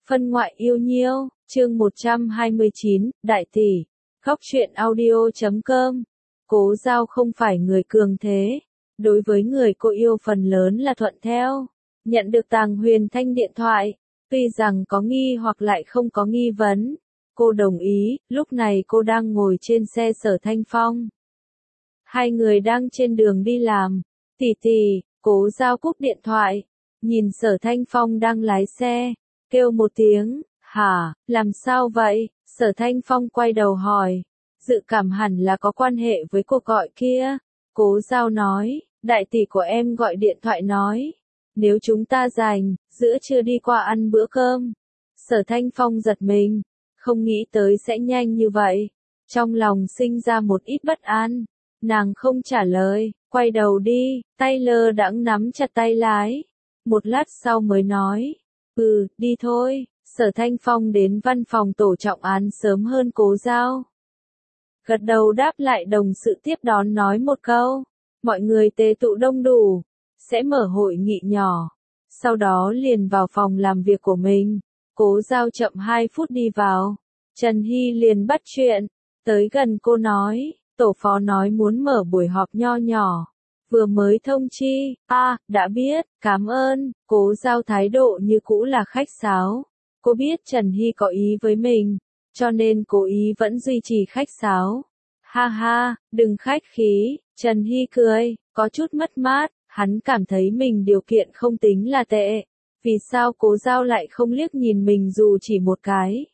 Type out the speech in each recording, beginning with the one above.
Phân ngoại yêu nhiêu, chương 129, Đại tỷ, Góc truyện audio.com. Cố Giao không phải người cường thế. Đối với người cô yêu phần lớn là thuận theo. Nhận được Tàng Huyền Thanh điện thoại, tuy rằng có nghi hoặc lại không có nghi vấn. Cô đồng ý, lúc này cô đang ngồi trên xe Sở Thanh Phong. Hai người đang trên đường đi làm. Tỷ, Cố Giao cúp điện thoại, nhìn Sở Thanh Phong đang lái xe, kêu một tiếng, hả, làm sao vậy? Sở Thanh Phong quay đầu hỏi, dự cảm hẳn là có quan hệ với cuộc gọi kia. Cố Giao nói, đại tỷ của em gọi điện thoại nói, nếu chúng ta rảnh, giữa trưa đi qua ăn bữa cơm. Sở Thanh Phong giật mình, không nghĩ tới sẽ nhanh như vậy. Trong lòng sinh ra một ít bất an, nàng không trả lời, quay đầu đi, tay lơ đãng nắm chặt tay lái. Một lát sau mới nói, đi thôi. Sở Thanh Phong đến văn phòng tổ trọng án sớm hơn Cố Giao. Gật đầu đáp lại đồng sự tiếp đón nói một câu, mọi người tề tụ đông đủ, sẽ mở hội nghị nhỏ. Sau đó liền vào phòng làm việc của mình. Cố Giao chậm 2 phút đi vào. Trần Hy liền bắt chuyện, tới gần cô nói, tổ phó nói muốn mở buổi họp nho nhỏ. Vừa mới thông chi, đã biết, cảm ơn. Cố Giao thái độ như cũ là khách sáo. Cô biết Trần Hy có ý với mình, cho nên cố ý vẫn duy trì khách sáo. Ha ha, đừng khách khí. Trần Hy cười, có chút mất mát, hắn cảm thấy mình điều kiện không tính là tệ. Vì sao Cố Giao lại không liếc nhìn mình dù chỉ một cái?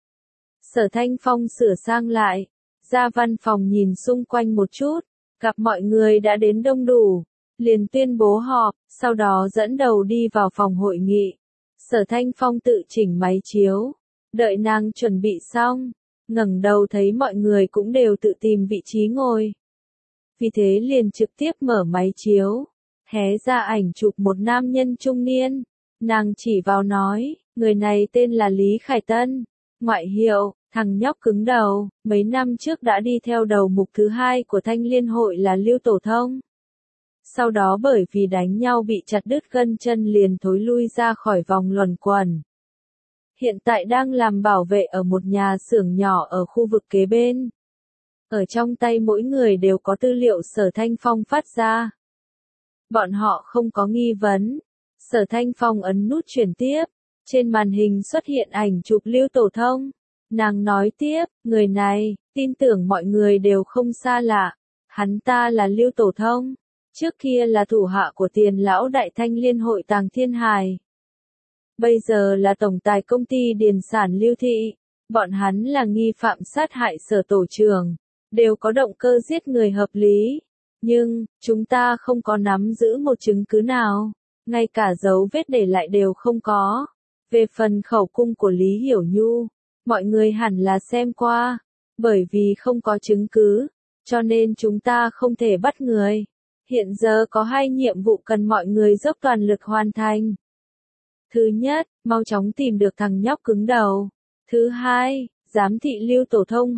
Sở Thanh Phong sửa sang lại, ra văn phòng nhìn xung quanh một chút, gặp mọi người đã đến đông đủ, liền tuyên bố họp, sau đó dẫn đầu đi vào phòng hội nghị. Sở Thanh Phong tự chỉnh máy chiếu, đợi nàng chuẩn bị xong, ngẩng đầu thấy mọi người cũng đều tự tìm vị trí ngồi. Vì thế liền trực tiếp mở máy chiếu, hé ra ảnh chụp một nam nhân trung niên, nàng chỉ vào nói, người này tên là Lý Khải Tân, ngoại hiệu, thằng nhóc cứng đầu, mấy năm trước đã đi theo đầu mục thứ 2 của Thanh Liên hội là Lưu Tổ Thông. Sau đó bởi vì đánh nhau bị chặt đứt gân chân liền thối lui ra khỏi vòng luẩn quẩn. Hiện tại đang làm bảo vệ ở một nhà xưởng nhỏ ở khu vực kế bên. Ở trong tay mỗi người đều có tư liệu Sở Thanh Phong phát ra. Bọn họ không có nghi vấn. Sở Thanh Phong ấn nút chuyển tiếp. Trên màn hình xuất hiện ảnh chụp Lưu Tổ Thông. Nàng nói tiếp, người này, tin tưởng mọi người đều không xa lạ. Hắn ta là Lưu Tổ Thông. Trước kia là thủ hạ của Tiền lão đại Thanh Liên hội Tàng Thiên Hải. Bây giờ là tổng tài công ty điền sản Lưu Thị. Bọn hắn là nghi phạm sát hại Sở tổ trưởng. Đều có động cơ giết người hợp lý. Nhưng, chúng ta không có nắm giữ một chứng cứ nào. Ngay cả dấu vết để lại đều không có. Về phần khẩu cung của Lý Hiểu Nhu, mọi người hẳn là xem qua. Bởi vì không có chứng cứ, cho nên chúng ta không thể bắt người. Hiện giờ có 2 nhiệm vụ cần mọi người dốc toàn lực hoàn thành. Thứ nhất, mau chóng tìm được thằng nhóc cứng đầu. Thứ hai, giám thị Lưu Tổ Thông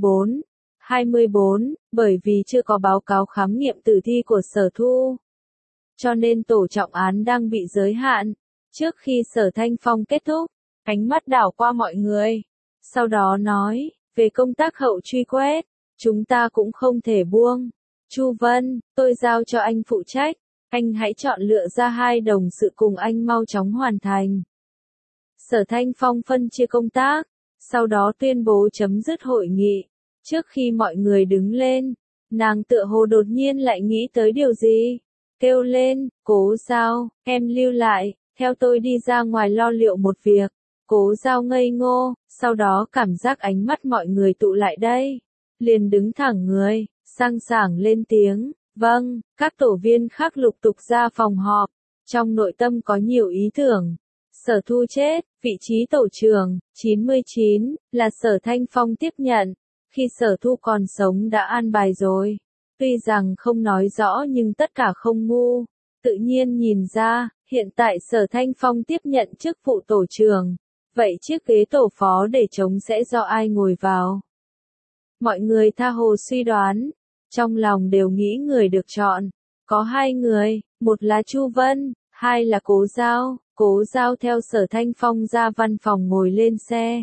24, bởi vì chưa có báo cáo khám nghiệm tử thi của Sở Thu. Cho nên tổ trọng án đang bị giới hạn. Trước khi Sở Thanh Phong kết thúc, ánh mắt đảo qua mọi người. Sau đó nói, về công tác hậu truy quét, chúng ta cũng không thể buông. Chu Vân, tôi giao cho anh phụ trách. Anh hãy chọn lựa ra 2 đồng sự cùng anh mau chóng hoàn thành. Sở Thanh Phong phân chia công tác, sau đó tuyên bố chấm dứt hội nghị. Trước khi mọi người đứng lên, nàng tựa hồ đột nhiên lại nghĩ tới điều gì. Kêu lên, Cố Giao, em lưu lại, theo tôi đi ra ngoài lo liệu một việc. Cố Giao ngây ngô, sau đó cảm giác ánh mắt mọi người tụ lại đây. Liền đứng thẳng người, sang sảng lên tiếng, vâng, các tổ viên khác lục tục ra phòng họp. Trong nội tâm có nhiều ý tưởng. Sở Thu chết, vị trí tổ trưởng, 99, là Sở Thanh Phong tiếp nhận. Khi Sở Thu còn sống đã an bài rồi. Tuy rằng không nói rõ nhưng tất cả không ngu. Tự nhiên nhìn ra, hiện tại Sở Thanh Phong tiếp nhận chức vụ tổ trưởng. Vậy chiếc ghế tổ phó để trống sẽ do ai ngồi vào? Mọi người tha hồ suy đoán. Trong lòng đều nghĩ người được chọn. Có 2 người, một là Chu Vân, 2 là Cố Giao. Cố Giao theo Sở Thanh Phong ra văn phòng ngồi lên xe.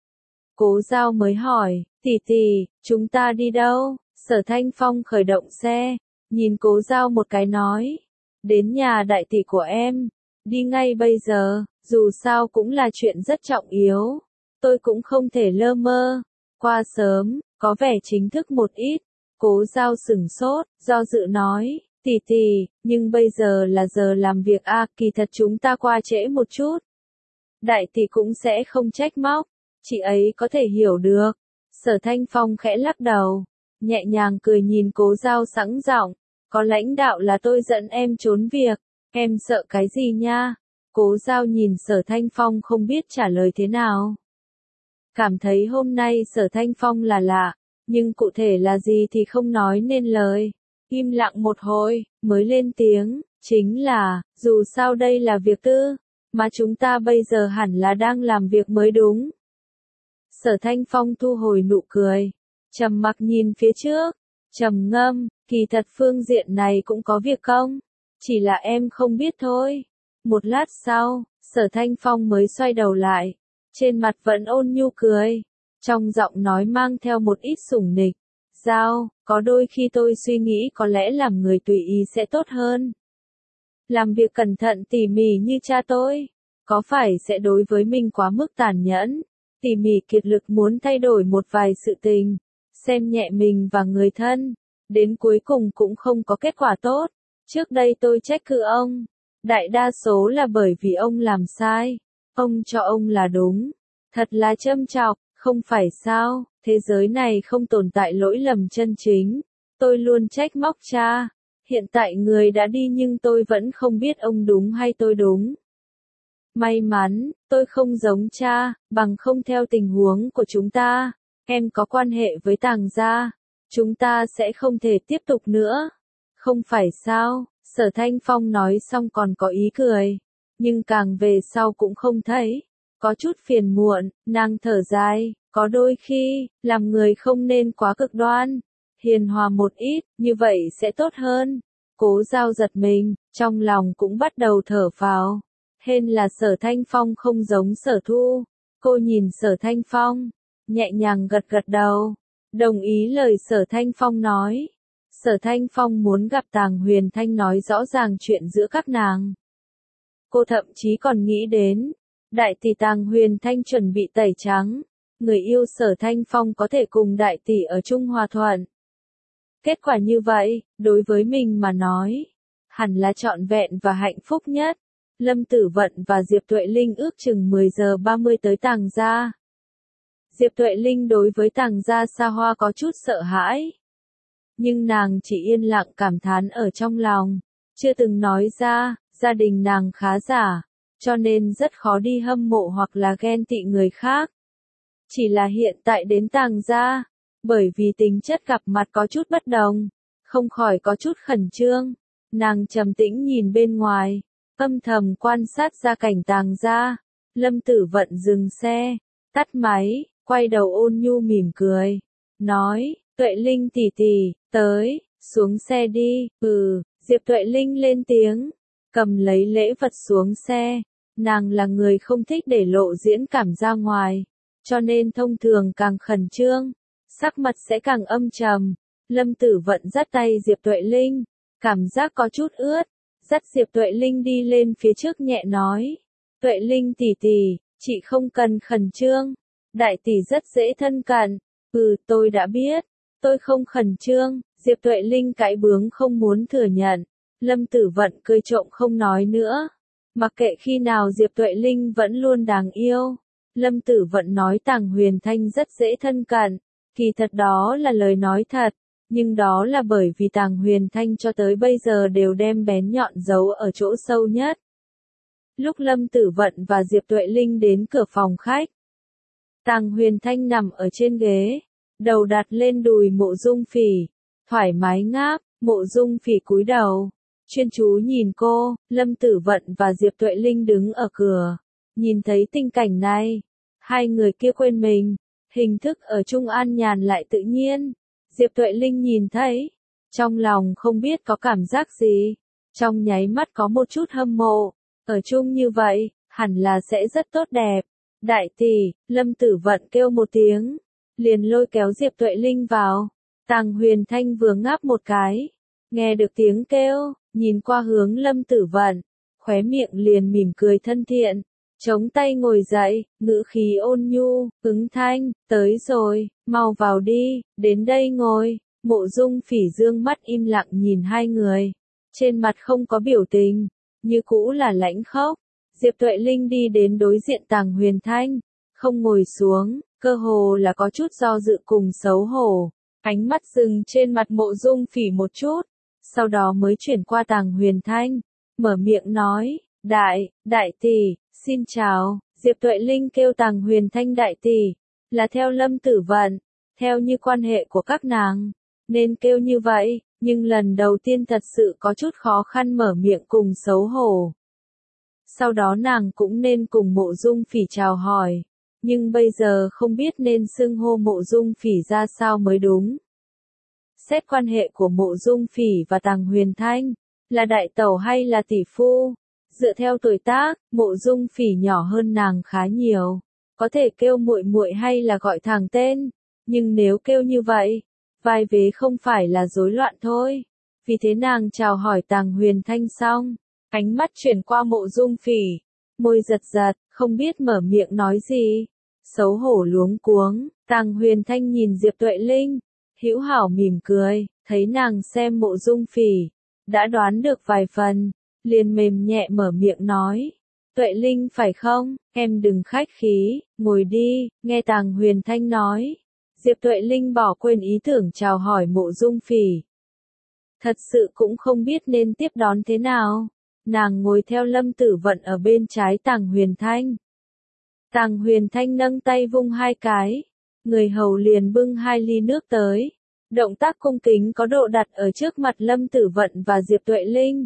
Cố Giao mới hỏi, tỷ tỷ, chúng ta đi đâu? Sở Thanh Phong khởi động xe, nhìn Cố Giao một cái nói, đến nhà đại tỷ của em, đi ngay bây giờ, dù sao cũng là chuyện rất trọng yếu, tôi cũng không thể lơ mơ, qua sớm, có vẻ chính thức một ít. Cố Giao sửng sốt, do dự nói, tỷ tỷ, nhưng bây giờ là giờ làm việc à, kỳ thật chúng ta qua trễ một chút. Đại tỷ cũng sẽ không trách móc, chị ấy có thể hiểu được. Sở Thanh Phong khẽ lắc đầu, nhẹ nhàng cười nhìn Cố Giao sẵn giọng, có lãnh đạo là tôi dẫn em trốn việc, em sợ cái gì nha? Cố Giao nhìn Sở Thanh Phong không biết trả lời thế nào. Cảm thấy hôm nay Sở Thanh Phong là lạ, nhưng cụ thể là gì thì không nói nên lời. Im lặng một hồi, mới lên tiếng, chính là, dù sao đây là việc tư, mà chúng ta bây giờ hẳn là đang làm việc mới đúng. Sở Thanh Phong thu hồi nụ cười, trầm mặc nhìn phía trước, trầm ngâm, kỳ thật phương diện này cũng có việc công, chỉ là em không biết thôi. Một lát sau, Sở Thanh Phong mới xoay đầu lại, trên mặt vẫn ôn nhu cười, trong giọng nói mang theo một ít sủng nịch. Giao, có đôi khi tôi suy nghĩ có lẽ làm người tùy ý sẽ tốt hơn. Làm việc cẩn thận tỉ mỉ như cha tôi, có phải sẽ đối với mình quá mức tàn nhẫn, tỉ mỉ kiệt lực muốn thay đổi một vài sự tình, xem nhẹ mình và người thân, đến cuối cùng cũng không có kết quả tốt. Trước đây tôi trách cứ ông, đại đa số là bởi vì ông làm sai, ông cho ông là đúng, thật là châm chọc, không phải sao, thế giới này không tồn tại lỗi lầm chân chính, tôi luôn trách móc cha, hiện tại người đã đi nhưng tôi vẫn không biết ông đúng hay tôi đúng. May mắn, tôi không giống cha, bằng không theo tình huống của chúng ta, em có quan hệ với Tàng gia, chúng ta sẽ không thể tiếp tục nữa. Không phải sao, Sở Thanh Phong nói xong còn có ý cười, nhưng càng về sau cũng không thấy, có chút phiền muộn, nàng thở dài, có đôi khi, làm người không nên quá cực đoan, hiền hòa một ít, như vậy sẽ tốt hơn. Cố Giao giật mình, trong lòng cũng bắt đầu thở phào. Hên là Sở Thanh Phong không giống Sở Thu. Cô nhìn Sở Thanh Phong, nhẹ nhàng gật gật đầu, đồng ý lời Sở Thanh Phong nói. Sở Thanh Phong muốn gặp Tàng Huyền Thanh nói rõ ràng chuyện giữa các nàng. Cô thậm chí còn nghĩ đến, đại tỷ Tàng Huyền Thanh chuẩn bị tẩy trắng, người yêu Sở Thanh Phong có thể cùng đại tỷ ở chung hòa thuận. Kết quả như vậy, đối với mình mà nói, hẳn là trọn vẹn và hạnh phúc nhất. Lâm Tử Vận và Diệp Tuệ Linh ước chừng 10 giờ 30 tới Tàng gia. Diệp Tuệ Linh đối với Tàng gia xa hoa có chút sợ hãi. Nhưng nàng chỉ yên lặng cảm thán ở trong lòng, chưa từng nói ra, gia đình nàng khá giả, cho nên rất khó đi hâm mộ hoặc là ghen tị người khác. Chỉ là hiện tại đến Tàng gia, bởi vì tính chất gặp mặt có chút bất đồng, không khỏi có chút khẩn trương, nàng trầm tĩnh nhìn bên ngoài, âm thầm quan sát gia cảnh Tàng gia. Lâm Tử Vận dừng xe, tắt máy, quay đầu ôn nhu mỉm cười, nói, Tuệ Linh tỷ tỷ, tới, xuống xe đi. Diệp Tuệ Linh lên tiếng, cầm lấy lễ vật xuống xe. Nàng là người không thích để lộ diễn cảm ra ngoài, cho nên thông thường càng khẩn trương, sắc mặt sẽ càng âm trầm. Lâm Tử Vận dắt tay Diệp Tuệ Linh, cảm giác có chút ướt, dắt Diệp Tuệ Linh đi lên phía trước nhẹ nói, Tuệ Linh tỷ tỷ, chị không cần khẩn trương, đại tỷ rất dễ thân cận. Tôi đã biết, tôi không khẩn trương. Diệp Tuệ Linh cãi bướng không muốn thừa nhận. Lâm Tử Vận cười trộm không nói nữa. Mặc kệ khi nào Diệp Tuệ Linh vẫn luôn đáng yêu. Lâm Tử Vận nói Tàng Huyền Thanh rất dễ thân cận, kỳ thật đó là lời nói thật, nhưng đó là bởi vì Tàng Huyền Thanh cho tới bây giờ đều đem bén nhọn giấu ở chỗ sâu nhất. Lúc Lâm Tử Vận và Diệp Tuệ Linh đến cửa phòng khách, Tàng Huyền Thanh nằm ở trên ghế, đầu đặt lên đùi Mộ Dung Phỉ, thoải mái ngáp. Mộ Dung Phỉ cúi đầu, chuyên chú nhìn cô. Lâm Tử Vận và Diệp Tuệ Linh đứng ở cửa, nhìn thấy tình cảnh này, hai người kia quên mình, hình thức ở chung an nhàn lại tự nhiên. Diệp Tuệ Linh nhìn thấy, trong lòng không biết có cảm giác gì, trong nháy mắt có một chút hâm mộ, ở chung như vậy, hẳn là sẽ rất tốt đẹp. Đại tỷ, Lâm Tử Vận kêu một tiếng, liền lôi kéo Diệp Tuệ Linh vào. Tàng Huyền Thanh vừa ngáp một cái, nghe được tiếng kêu, nhìn qua hướng Lâm Tử Vận, khóe miệng liền mỉm cười thân thiện, chống tay ngồi dậy, ngữ khí ôn nhu, ứng thanh, tới rồi, mau vào đi, đến đây ngồi. Mộ Dung Phỉ dương mắt im lặng nhìn hai người, trên mặt không có biểu tình, như cũ là lãnh khốc. Diệp Tuệ Linh đi đến đối diện Tàng Huyền Thanh, không ngồi xuống, cơ hồ là có chút do dự cùng xấu hổ, ánh mắt dừng trên mặt Mộ Dung Phỉ một chút, sau đó mới chuyển qua Tàng Huyền Thanh, mở miệng nói, đại tỷ, xin chào. Diệp Tuệ Linh kêu Tàng Huyền Thanh đại tỷ, là theo Lâm Tử Vận, theo như quan hệ của các nàng, nên kêu như vậy, nhưng lần đầu tiên thật sự có chút khó khăn mở miệng cùng xấu hổ. Sau đó nàng cũng nên cùng Mộ Dung Phỉ chào hỏi, nhưng bây giờ không biết nên xưng hô Mộ Dung Phỉ ra sao mới đúng. Xét quan hệ của Mộ Dung Phỉ và Tàng Huyền Thanh, là đại tẩu hay là tỷ phu? Dựa theo tuổi tác, Mộ Dung Phỉ nhỏ hơn nàng khá nhiều, có thể kêu muội muội hay là gọi thẳng tên, nhưng nếu kêu như vậy, vai vế không phải là rối loạn thôi. Vì thế nàng chào hỏi Tàng Huyền Thanh xong, ánh mắt chuyển qua Mộ Dung Phỉ, môi giật giật, không biết mở miệng nói gì, xấu hổ luống cuống. Tàng Huyền Thanh nhìn Diệp Tuệ Linh, hữu hảo mỉm cười, thấy nàng xem Mộ Dung Phỉ, đã đoán được vài phần, liền mềm nhẹ mở miệng nói, Tuệ Linh phải không, em đừng khách khí, ngồi đi. Nghe Tàng Huyền Thanh nói, Diệp Tuệ Linh bỏ quên ý tưởng chào hỏi Mộ Dung Phỉ. Thật sự cũng không biết nên tiếp đón thế nào. Nàng ngồi theo Lâm Tử Vận ở bên trái Tàng Huyền Thanh. Tàng Huyền Thanh nâng tay vung hai cái, người hầu liền bưng hai ly nước tới. Động tác cung kính có độ đặt ở trước mặt Lâm Tử Vận và Diệp Tuệ Linh.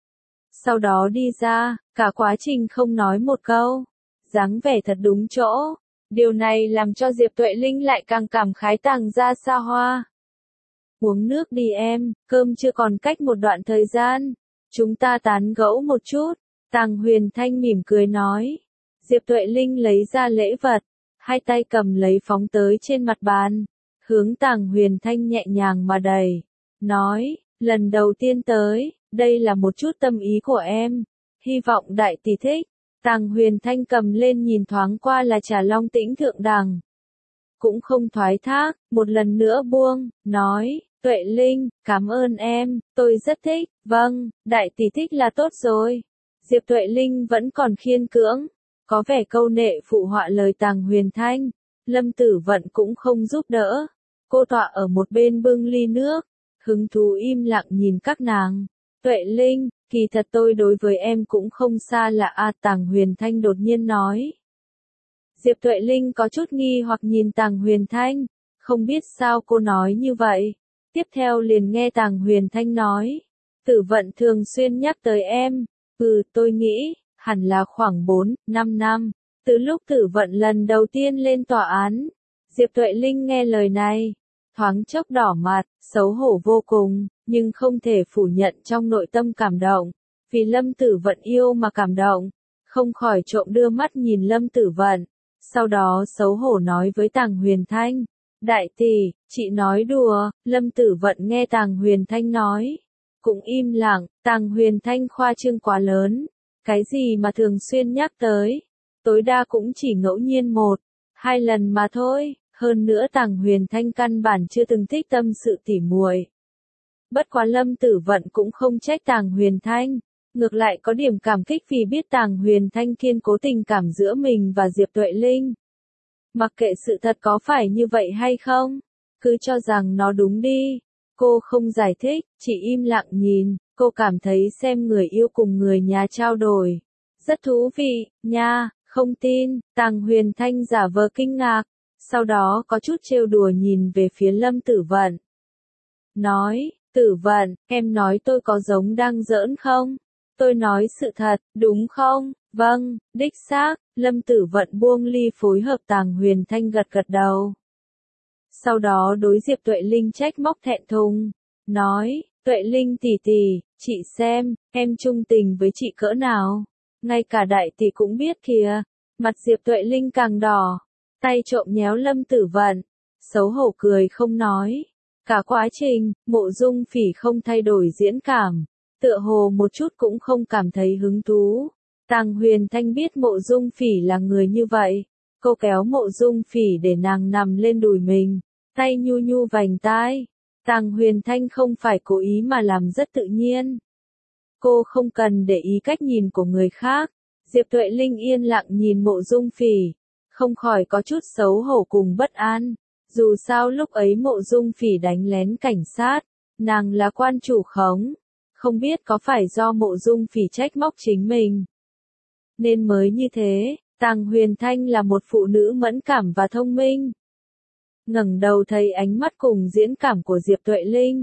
Sau đó đi ra, cả quá trình không nói một câu, dáng vẻ thật đúng chỗ. Điều này làm cho Diệp Tuệ Linh lại càng cảm khái Tàng gia xa hoa. Uống nước đi em, cơm chưa còn cách một đoạn thời gian, chúng ta tán gẫu một chút. Tàng Huyền Thanh mỉm cười nói. Diệp Tuệ Linh lấy ra lễ vật, hai tay cầm lấy phóng tới trên mặt bàn, hướng Tàng Huyền Thanh nhẹ nhàng mà đẩy, nói, lần đầu tiên tới, đây là một chút tâm ý của em, hy vọng đại tỷ thích. Tàng Huyền Thanh cầm lên nhìn thoáng qua là trà long tĩnh thượng đẳng, cũng không thoái thác, một lần nữa buông, nói, Tuệ Linh, cảm ơn em, tôi rất thích. Vâng, đại tỷ thích là tốt rồi. Diệp Tuệ Linh vẫn còn khiên cưỡng, có vẻ câu nệ phụ họa lời Tàng Huyền Thanh. Lâm Tử Vận cũng không giúp đỡ, cô tọa ở một bên bưng ly nước, hứng thú im lặng nhìn các nàng. Tuệ Linh, kỳ thật tôi đối với em cũng không xa lạ à, Tàng Huyền Thanh đột nhiên nói. Diệp Tuệ Linh có chút nghi hoặc nhìn Tàng Huyền Thanh, không biết sao cô nói như vậy. Tiếp theo liền nghe Tàng Huyền Thanh nói, Tử Vận thường xuyên nhắc tới em, tôi nghĩ, hẳn là khoảng 4-5 năm, từ lúc Tử Vận lần đầu tiên lên tòa án. Diệp Tuệ Linh nghe lời này, thoáng chốc đỏ mặt, xấu hổ vô cùng, nhưng không thể phủ nhận trong nội tâm cảm động, vì Lâm Tử Vận yêu mà cảm động, không khỏi trộm đưa mắt nhìn Lâm Tử Vận, sau đó xấu hổ nói với Tàng Huyền Thanh, đại tỷ, chị nói đùa. Lâm Tử Vận nghe Tàng Huyền Thanh nói, cũng im lặng. Tàng Huyền Thanh khoa trương quá lớn, cái gì mà thường xuyên nhắc tới, tối đa cũng chỉ ngẫu nhiên 1-2 lần mà thôi, hơn nữa Tàng Huyền Thanh căn bản chưa từng thích tâm sự tỉ muội. Bất quá Lâm Tử Vận cũng không trách Tàng Huyền Thanh, ngược lại có điểm cảm kích vì biết Tàng Huyền Thanh kiên cố tình cảm giữa mình và Diệp Tuệ Linh. Mặc kệ sự thật có phải như vậy hay không, cứ cho rằng nó đúng đi. Cô không giải thích, chỉ im lặng nhìn, cô cảm thấy xem người yêu cùng người nhà trao đổi. Rất thú vị, nha, không tin. Tàng Huyền Thanh giả vờ kinh ngạc, sau đó có chút trêu đùa nhìn về phía Lâm Tử Vận. Nói, Tử Vận, em nói tôi có giống đang giỡn không? Tôi nói sự thật, đúng không? Vâng, đích xác. Lâm Tử Vận buông ly phối hợp Tàng Huyền Thanh gật gật đầu. Sau đó đối Diệp Tuệ Linh trách móc thẹn thùng, nói, Tuệ Linh tỷ tỷ, chị xem, em trung tình với chị cỡ nào. ngay cả đại tỷ cũng biết kìa. Mặt Diệp Tuệ Linh càng đỏ, tay trộm nhéo Lâm Tử Vận, xấu hổ cười không nói. Cả quá trình, Mộ Dung Phỉ không thay đổi diễn cảm, tựa hồ một chút cũng không cảm thấy hứng thú. Tàng Huyền Thanh biết Mộ Dung Phỉ là người như vậy, cô kéo Mộ Dung Phỉ để nàng nằm lên đùi mình, tay nhu nhu vành tai. Tàng Huyền Thanh không phải cố ý mà làm rất tự nhiên. Cô không cần để ý cách nhìn của người khác. Diệp Tuệ Linh yên lặng nhìn Mộ Dung Phỉ, không khỏi có chút xấu hổ cùng bất an. Dù sao lúc ấy Mộ Dung Phỉ đánh lén cảnh sát, nàng là quan chủ khống, không biết có phải do Mộ Dung Phỉ trách móc chính mình nên mới như thế. Tàng Huyền Thanh là một phụ nữ mẫn cảm và thông minh. Ngẩng đầu thấy ánh mắt cùng diễn cảm của Diệp Tuệ Linh,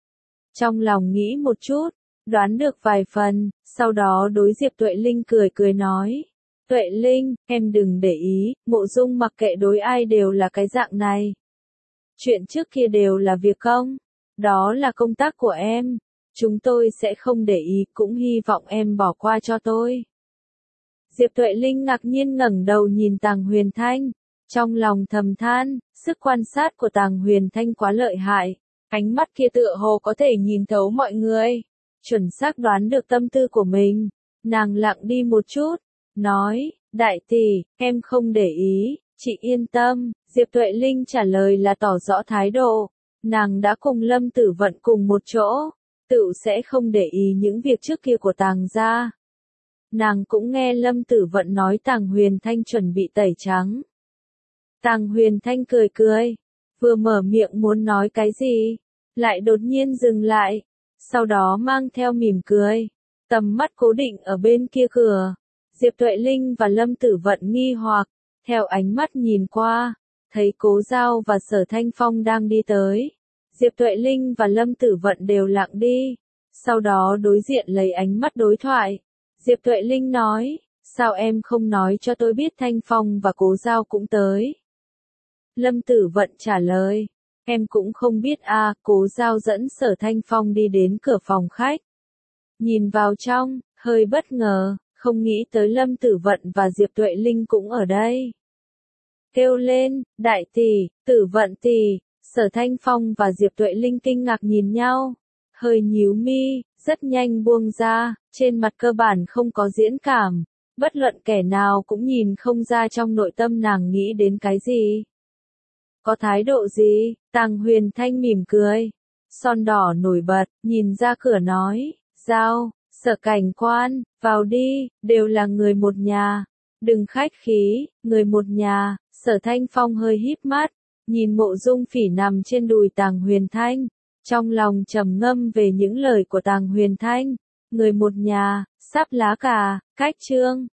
trong lòng nghĩ một chút, đoán được vài phần, sau đó đối Diệp Tuệ Linh cười cười nói. Tuệ Linh, em đừng để ý, Mộ Dung mặc kệ đối ai đều là cái dạng này. Chuyện trước kia đều là việc công, đó là công tác của em, chúng tôi sẽ không để ý, cũng hy vọng em bỏ qua cho tôi. Diệp Tuệ Linh ngạc nhiên ngẩng đầu nhìn Tàng Huyền Thanh, trong lòng thầm than, sức quan sát của Tàng Huyền Thanh quá lợi hại, ánh mắt kia tựa hồ có thể nhìn thấu mọi người, chuẩn xác đoán được tâm tư của mình. Nàng lặng đi một chút, nói, đại tỷ, em không để ý, chị yên tâm. Diệp Tuệ Linh trả lời là tỏ rõ thái độ, nàng đã cùng Lâm Tử Vận cùng một chỗ, tự sẽ không để ý những việc trước kia của Tàng gia. Nàng cũng nghe Lâm Tử Vận nói Tàng Huyền Thanh chuẩn bị tẩy trắng. Tàng Huyền Thanh cười cười, vừa mở miệng muốn nói cái gì, lại đột nhiên dừng lại, sau đó mang theo mỉm cười, tầm mắt cố định ở bên kia cửa. Diệp Tuệ Linh và Lâm Tử Vận nghi hoặc, theo ánh mắt nhìn qua, thấy Cố Giao và Sở Thanh Phong đang đi tới. Diệp Tuệ Linh và Lâm Tử Vận đều lặng đi, sau đó đối diện lấy ánh mắt đối thoại. Diệp Tuệ Linh nói, sao em không nói cho tôi biết Thanh Phong và Cố Giao cũng tới? Lâm Tử Vận trả lời, em cũng không biết à. Cố Giao dẫn Sở Thanh Phong đi đến cửa phòng khách, nhìn vào trong, hơi bất ngờ, không nghĩ tới Lâm Tử Vận và Diệp Tuệ Linh cũng ở đây. Kêu lên, đại tỷ, Tử Vận tỷ. Sở Thanh Phong và Diệp Tuệ Linh kinh ngạc nhìn nhau, hơi nhíu mi, rất nhanh buông ra, trên mặt cơ bản không có diễn cảm, bất luận kẻ nào cũng nhìn không ra trong nội tâm nàng nghĩ đến cái gì. Có thái độ gì? Tàng Huyền Thanh mỉm cười, son đỏ nổi bật, nhìn ra cửa nói, Giao, Sở cảnh quan, vào đi, đều là người một nhà, đừng khách khí, người một nhà. Sở Thanh Phong hơi híp mắt, nhìn Mộ Dung Phỉ nằm trên đùi Tàng Huyền Thanh, trong lòng trầm ngâm về những lời của Tàng Huyền Thanh, người một nhà, sắp lá cà, cách chương.